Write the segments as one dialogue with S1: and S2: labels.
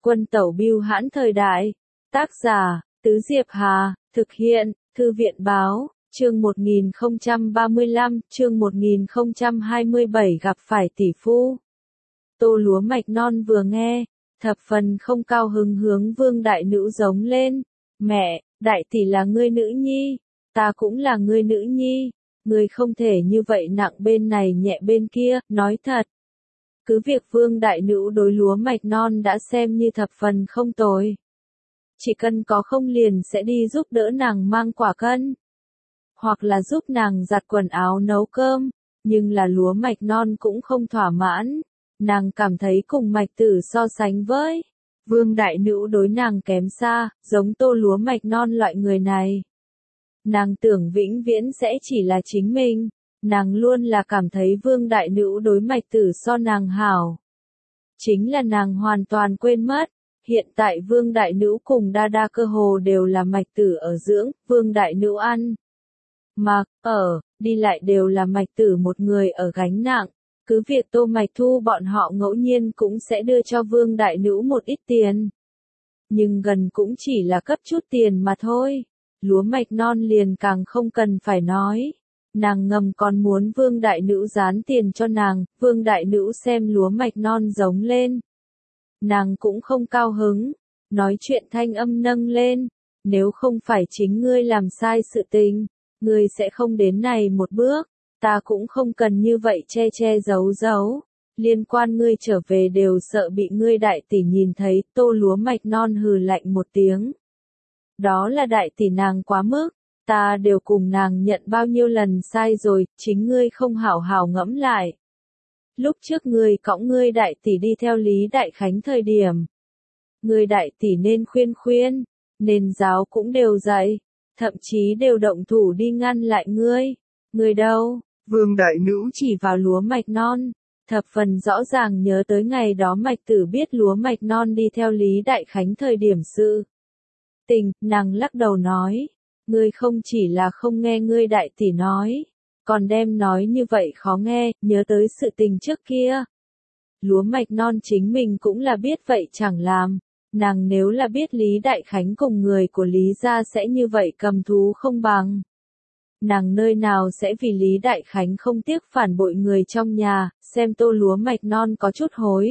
S1: Quân tẩu bưu hãn thời đại. Tác giả, Tứ Diệp Hà, thực hiện, Thư viện báo, chương 1035, chương 1027 gặp phải tỷ phu. Tô Lúa Mạch Non vừa nghe, thập phần không cao hứng hướng Vương đại nữ giống lên. Mẹ, đại tỷ là ngươi nữ nhi, ta cũng là ngươi nữ nhi, ngươi không thể như vậy nặng bên này nhẹ bên kia, nói thật. Cứ việc Vương đại nữ đối Lúa Mạch Non đã xem như thập phần không tồi. Chỉ cần có không liền sẽ đi giúp đỡ nàng mang quả cân. Hoặc là giúp nàng giặt quần áo nấu cơm, nhưng là Lúa Mạch Non cũng không thỏa mãn. Nàng cảm thấy cùng Mạch Tử so sánh với Vương đại nữ đối nàng kém xa, giống Tô Lúa Mạch Non loại người này. Nàng tưởng vĩnh viễn sẽ chỉ là chính mình, nàng luôn là cảm thấy Vương đại nữ đối Mạch Tử so nàng hảo. Chính là nàng hoàn toàn quên mất, hiện tại Vương đại nữ cùng Đa Đa cơ hồ đều là Mạch Tử ở dưỡng, Vương đại nữ ăn, mặc, ở, đi lại đều là Mạch Tử một người ở gánh nặng. Cứ việc Tô Mạch Thu bọn họ ngẫu nhiên cũng sẽ đưa cho Vương đại nữ một ít tiền. Nhưng gần cũng chỉ là cấp chút tiền mà thôi. Lúa Mạch Non liền càng không cần phải nói. Nàng ngầm còn muốn Vương đại nữ dán tiền cho nàng, Vương đại nữ xem Lúa Mạch Non giống lên. Nàng cũng không cao hứng, nói chuyện thanh âm nâng lên, nếu không phải chính ngươi làm sai sự tình, ngươi sẽ không đến này một bước. Ta cũng không cần như vậy che che giấu giấu, liên quan ngươi trở về đều sợ bị ngươi đại tỷ nhìn thấy. Tô Lúa Mạch Non hừ lạnh một tiếng. Đó là đại tỷ nàng quá mức, ta đều cùng nàng nhận bao nhiêu lần sai rồi, chính ngươi không hảo hảo ngẫm lại. Lúc trước ngươi cõng ngươi đại tỷ đi theo Lý Đại Khánh thời điểm, ngươi đại tỷ nên khuyên khuyên, nên giáo cũng đều dạy, thậm chí đều động thủ đi ngăn lại ngươi. Ngươi đâu? Vương đại nữ chỉ vào Lúa Mạch Non, thập phần rõ ràng nhớ tới ngày đó Mạch Tử biết Lúa Mạch Non đi theo Lý Đại Khánh thời điểm sự tình, nàng lắc đầu nói, ngươi không chỉ là không nghe ngươi đại tỷ nói, còn đem nói như vậy khó nghe, nhớ tới sự tình trước kia. Lúa Mạch Non chính mình cũng là biết vậy chẳng làm, nàng nếu là biết Lý Đại Khánh cùng người của Lý gia sẽ như vậy cầm thú không bằng. Nàng nơi nào sẽ vì Lý Đại Khánh không tiếc phản bội người trong nhà, xem Tô Lúa Mạch Non có chút hối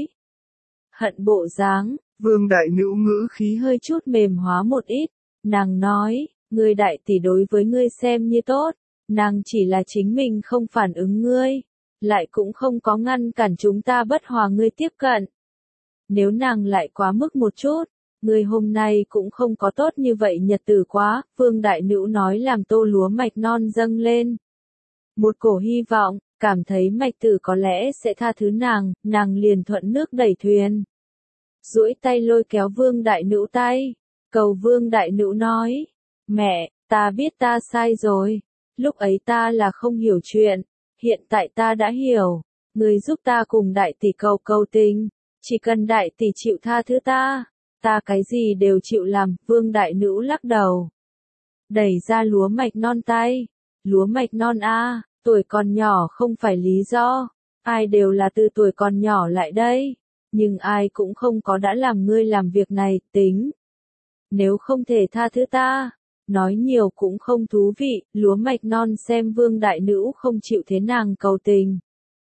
S1: hận bộ dáng, Vương đại nữ ngữ khí hơi chút mềm hóa một ít, nàng nói, ngươi đại tỷ đối với ngươi xem như tốt, nàng chỉ là chính mình không phản ứng ngươi, lại cũng không có ngăn cản chúng ta bất hòa ngươi tiếp cận. Nếu nàng lại quá mức một chút, ngươi hôm nay cũng không có tốt như vậy nhật tử quá. Vương đại nữ nói làm Tô Lúa Mạch Non dâng lên một cổ hy vọng, cảm thấy Mạch Tử có lẽ sẽ tha thứ nàng, nàng liền thuận nước đẩy thuyền. Duỗi tay lôi kéo Vương đại nữ tay, cầu Vương đại nữ nói, mẹ, ta biết ta sai rồi, lúc ấy ta là không hiểu chuyện, hiện tại ta đã hiểu, ngươi giúp ta cùng đại tỷ cầu tình, chỉ cần đại tỷ chịu tha thứ ta cái gì đều chịu làm. Vương đại nữ lắc đầu, đẩy ra Lúa Mạch Non tay, Lúa Mạch Non a, tuổi còn nhỏ không phải lý do, ai đều là từ tuổi còn nhỏ lại đây, nhưng ai cũng không có đã làm ngươi làm việc này, tính. Nếu không thể tha thứ ta, nói nhiều cũng không thú vị. Lúa Mạch Non xem Vương đại nữ không chịu thế nàng cầu tình,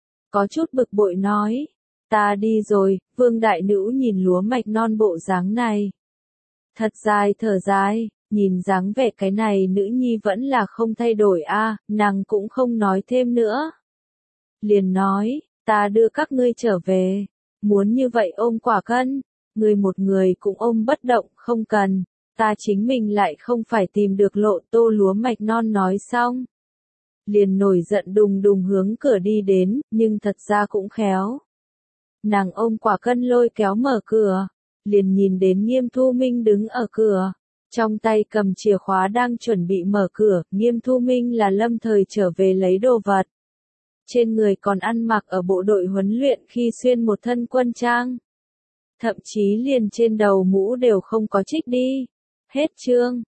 S1: có chút bực bội nói, ta đi rồi. Vương đại nữ nhìn Lúa Mạch Non bộ dáng này, thật dài thở dài, nhìn dáng vẻ cái này nữ nhi vẫn là không thay đổi a, nàng cũng không nói thêm nữa. Liền nói, ta đưa các ngươi trở về, muốn như vậy ôm quả cân, người một người cũng ôm bất động, không cần, ta chính mình lại không phải tìm được lộ. Tô Lúa Mạch Non nói xong, liền nổi giận đùng đùng hướng cửa đi đến, nhưng thật ra cũng khéo. Nàng ôm quả cân lôi kéo mở cửa, liền nhìn đến Nghiêm Thu Minh đứng ở cửa, trong tay cầm chìa khóa đang chuẩn bị mở cửa. Nghiêm Thu Minh là lâm thời trở về lấy đồ vật, trên người còn ăn mặc ở bộ đội huấn luyện khi xuyên một thân quân trang, thậm chí liền trên đầu mũ đều không có trích đi. Hết chương.